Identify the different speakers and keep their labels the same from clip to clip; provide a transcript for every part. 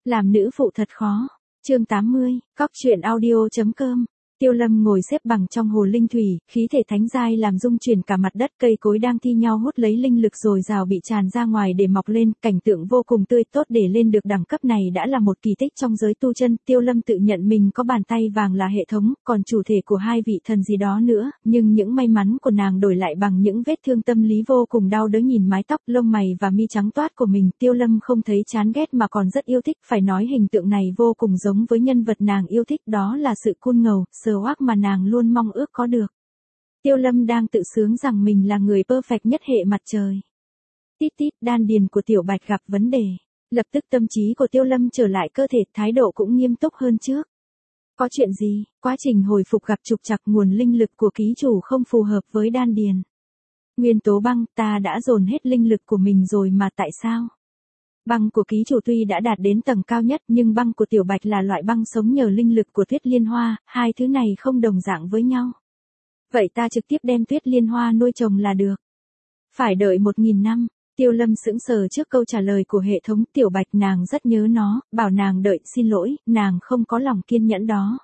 Speaker 1: Làm nữ phụ thật khó. Chương 80, Cóc truyện audio.com. Tiêu Lâm ngồi xếp bằng trong hồ linh thủy, khí thể thánh giai làm rung chuyển cả mặt đất, cây cối đang thi nhau hút lấy linh lực dồi dào bị tràn ra ngoài để mọc lên, cảnh tượng vô cùng tươi tốt. Để lên được đẳng cấp này đã là một kỳ tích trong giới tu chân. Tiêu Lâm tự nhận mình có bàn tay vàng là hệ thống, còn chủ thể của hai vị thần gì đó nữa, nhưng những may mắn của nàng đổi lại bằng những vết thương tâm lý vô cùng đau đớn. Nhìn mái tóc, lông mày và mi trắng toát của mình, Tiêu Lâm không thấy chán ghét mà còn rất yêu thích, phải nói hình tượng này vô cùng giống với nhân vật nàng yêu thích, đó là sự cool ngầu, swag mà nàng luôn mong ước có được. Tiêu Lâm đang tự sướng rằng mình là người perfect nhất hệ mặt trời. Tít tít, đan điền của Tiểu Bạch gặp vấn đề. Lập tức tâm trí của Tiêu Lâm trở lại cơ thể, thái độ cũng nghiêm túc hơn trước. Có chuyện gì? Quá trình hồi phục gặp trục trặc, nguồn linh lực của ký chủ không phù hợp với đan điền. Nguyên tố băng, ta đã dồn hết linh lực của mình rồi mà tại sao? Băng của ký chủ tuy đã đạt đến tầng cao nhất, nhưng băng của Tiểu Bạch là loại băng sống nhờ linh lực của Tuyết Liên Hoa, hai thứ này không đồng dạng với nhau. Vậy ta trực tiếp đem Tuyết Liên Hoa nuôi trồng là được. Phải đợi 1000 năm. Tiêu Lâm sững sờ trước câu trả lời của hệ thống. Tiểu Bạch nàng rất nhớ nó, bảo nàng đợi, xin lỗi, nàng không có lòng kiên nhẫn đó.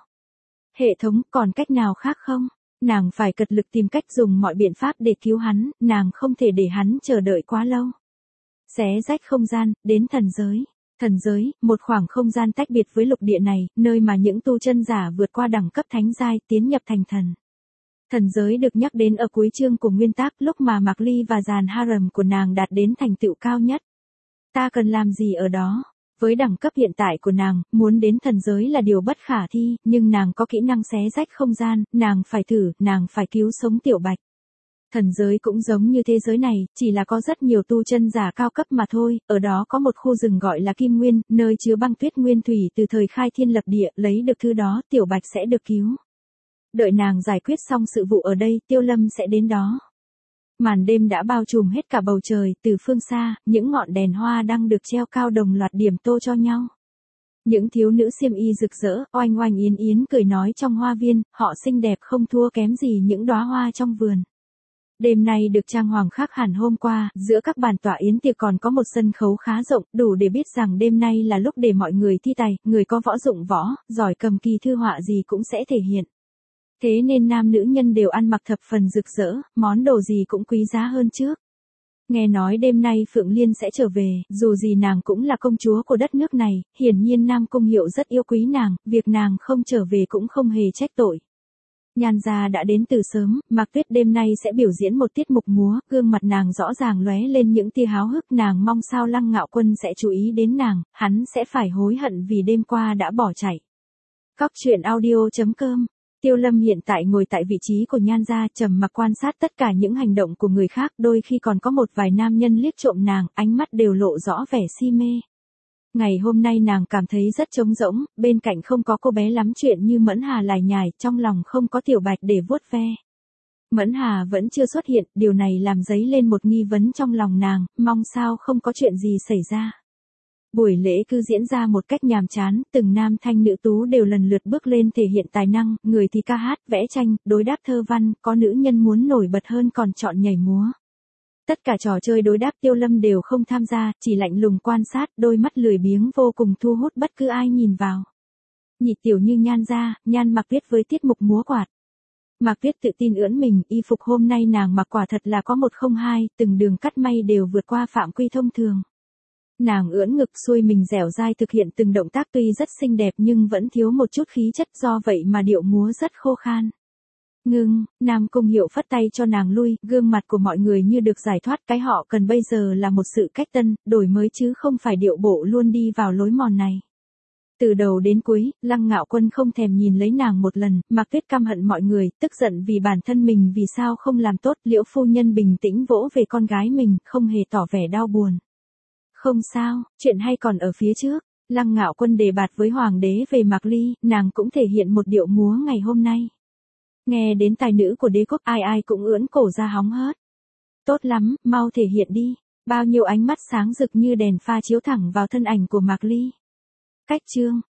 Speaker 1: Hệ thống, còn cách nào khác không? Nàng phải cật lực tìm cách dùng mọi biện pháp để cứu hắn, nàng không thể để hắn chờ đợi quá lâu. Xé rách không gian, đến thần giới. Thần giới, một khoảng không gian tách biệt với lục địa này, nơi mà những tu chân giả vượt qua đẳng cấp thánh giai, tiến nhập thành thần. Thần giới được nhắc đến ở cuối chương của nguyên tác, lúc mà Mạc Ly và dàn harem của nàng đạt đến thành tựu cao nhất. Ta cần làm gì ở đó? Với đẳng cấp hiện tại của nàng, muốn đến thần giới là điều bất khả thi, nhưng nàng có kỹ năng xé rách không gian, nàng phải thử, nàng phải cứu sống Tiểu Bạch. Thần giới cũng giống như thế giới này, chỉ là có rất nhiều tu chân giả cao cấp mà thôi, ở đó có một khu rừng gọi là Kim Nguyên, nơi chứa băng tuyết nguyên thủy từ thời khai thiên lập địa, lấy được thứ đó, Tiểu Bạch sẽ được cứu. Đợi nàng giải quyết xong sự vụ ở đây, Tiêu Lâm sẽ đến đó. Màn đêm đã bao trùm hết cả bầu trời, từ phương xa, những ngọn đèn hoa đang được treo cao đồng loạt điểm tô cho nhau. Những thiếu nữ xiêm y rực rỡ, oanh oanh yến yến cười nói trong hoa viên, họ xinh đẹp không thua kém gì những đóa hoa trong vườn. Đêm nay được trang hoàng khác hẳn hôm qua, giữa các bàn tọa yến tiệc còn có một sân khấu khá rộng, đủ để biết rằng đêm nay là lúc để mọi người thi tài, người có võ dụng võ, giỏi cầm kỳ thư họa gì cũng sẽ thể hiện. Thế nên nam nữ nhân đều ăn mặc thập phần rực rỡ, món đồ gì cũng quý giá hơn trước. Nghe nói đêm nay Phượng Liên sẽ trở về, dù gì nàng cũng là công chúa của đất nước này, hiển nhiên Nam Cung Hiệu rất yêu quý nàng, việc nàng không trở về cũng không hề trách tội. Nhan gia đã đến từ sớm, Mạc Tuyết đêm nay sẽ biểu diễn một tiết mục múa, gương mặt nàng rõ ràng lóe lên những tia háo hức, nàng mong sao Lăng Ngạo Quân sẽ chú ý đến nàng, hắn sẽ phải hối hận vì đêm qua đã bỏ chạy. Cóc truyện audio.com. Tiêu Lâm hiện tại ngồi tại vị trí của Nhan gia, trầm mặc quan sát tất cả những hành động của người khác, đôi khi còn có một vài nam nhân liếc trộm nàng, ánh mắt đều lộ rõ vẻ si mê. Ngày hôm nay nàng cảm thấy rất trống rỗng, bên cạnh không có cô bé lắm chuyện như Mẫn Hà lải nhải, trong lòng không có Tiểu Bạch để vuốt ve. Mẫn Hà vẫn chưa xuất hiện, điều này làm dấy lên một nghi vấn trong lòng nàng, mong sao không có chuyện gì xảy ra. Buổi lễ cứ diễn ra một cách nhàm chán, từng nam thanh nữ tú đều lần lượt bước lên thể hiện tài năng, người thì ca hát, vẽ tranh, đối đáp thơ văn, có nữ nhân muốn nổi bật hơn còn chọn nhảy múa. Tất cả trò chơi đối đáp Tiêu Lâm đều không tham gia, chỉ lạnh lùng quan sát, đôi mắt lười biếng vô cùng thu hút bất cứ ai nhìn vào. Nhị tiểu như Nhan gia, Nhan Mạc Tuyết với tiết mục múa quạt. Mạc Tuyết tự tin ưỡn mình, y phục hôm nay nàng mặc quả thật là có 102, từng đường cắt may đều vượt qua phạm quy thông thường. Nàng ưỡn ngực xuôi mình dẻo dai thực hiện từng động tác tuy rất xinh đẹp nhưng vẫn thiếu một chút khí chất, do vậy mà điệu múa rất khô khan. Ngưng, Nam Cung Hiệu phất tay cho nàng lui, gương mặt của mọi người như được giải thoát, cái họ cần bây giờ là một sự cách tân, đổi mới chứ không phải điệu bộ luôn đi vào lối mòn này. Từ đầu đến cuối, Lăng Ngạo Quân không thèm nhìn lấy nàng một lần, Mạc Tuyết căm hận mọi người, tức giận vì bản thân mình vì sao không làm tốt, Liễu phu nhân bình tĩnh vỗ về con gái mình, không hề tỏ vẻ đau buồn. Không sao, chuyện hay còn ở phía trước. Lăng Ngạo Quân đề bạt với hoàng đế về Mạc Ly, nàng cũng thể hiện một điệu múa ngày hôm nay. Nghe đến tài nữ của đế quốc, ai ai cũng ưỡn cổ ra hóng hớt. Tốt lắm, mau thể hiện đi. Bao nhiêu ánh mắt sáng rực như đèn pha chiếu thẳng vào thân ảnh của Mạc Ly. Cách chương,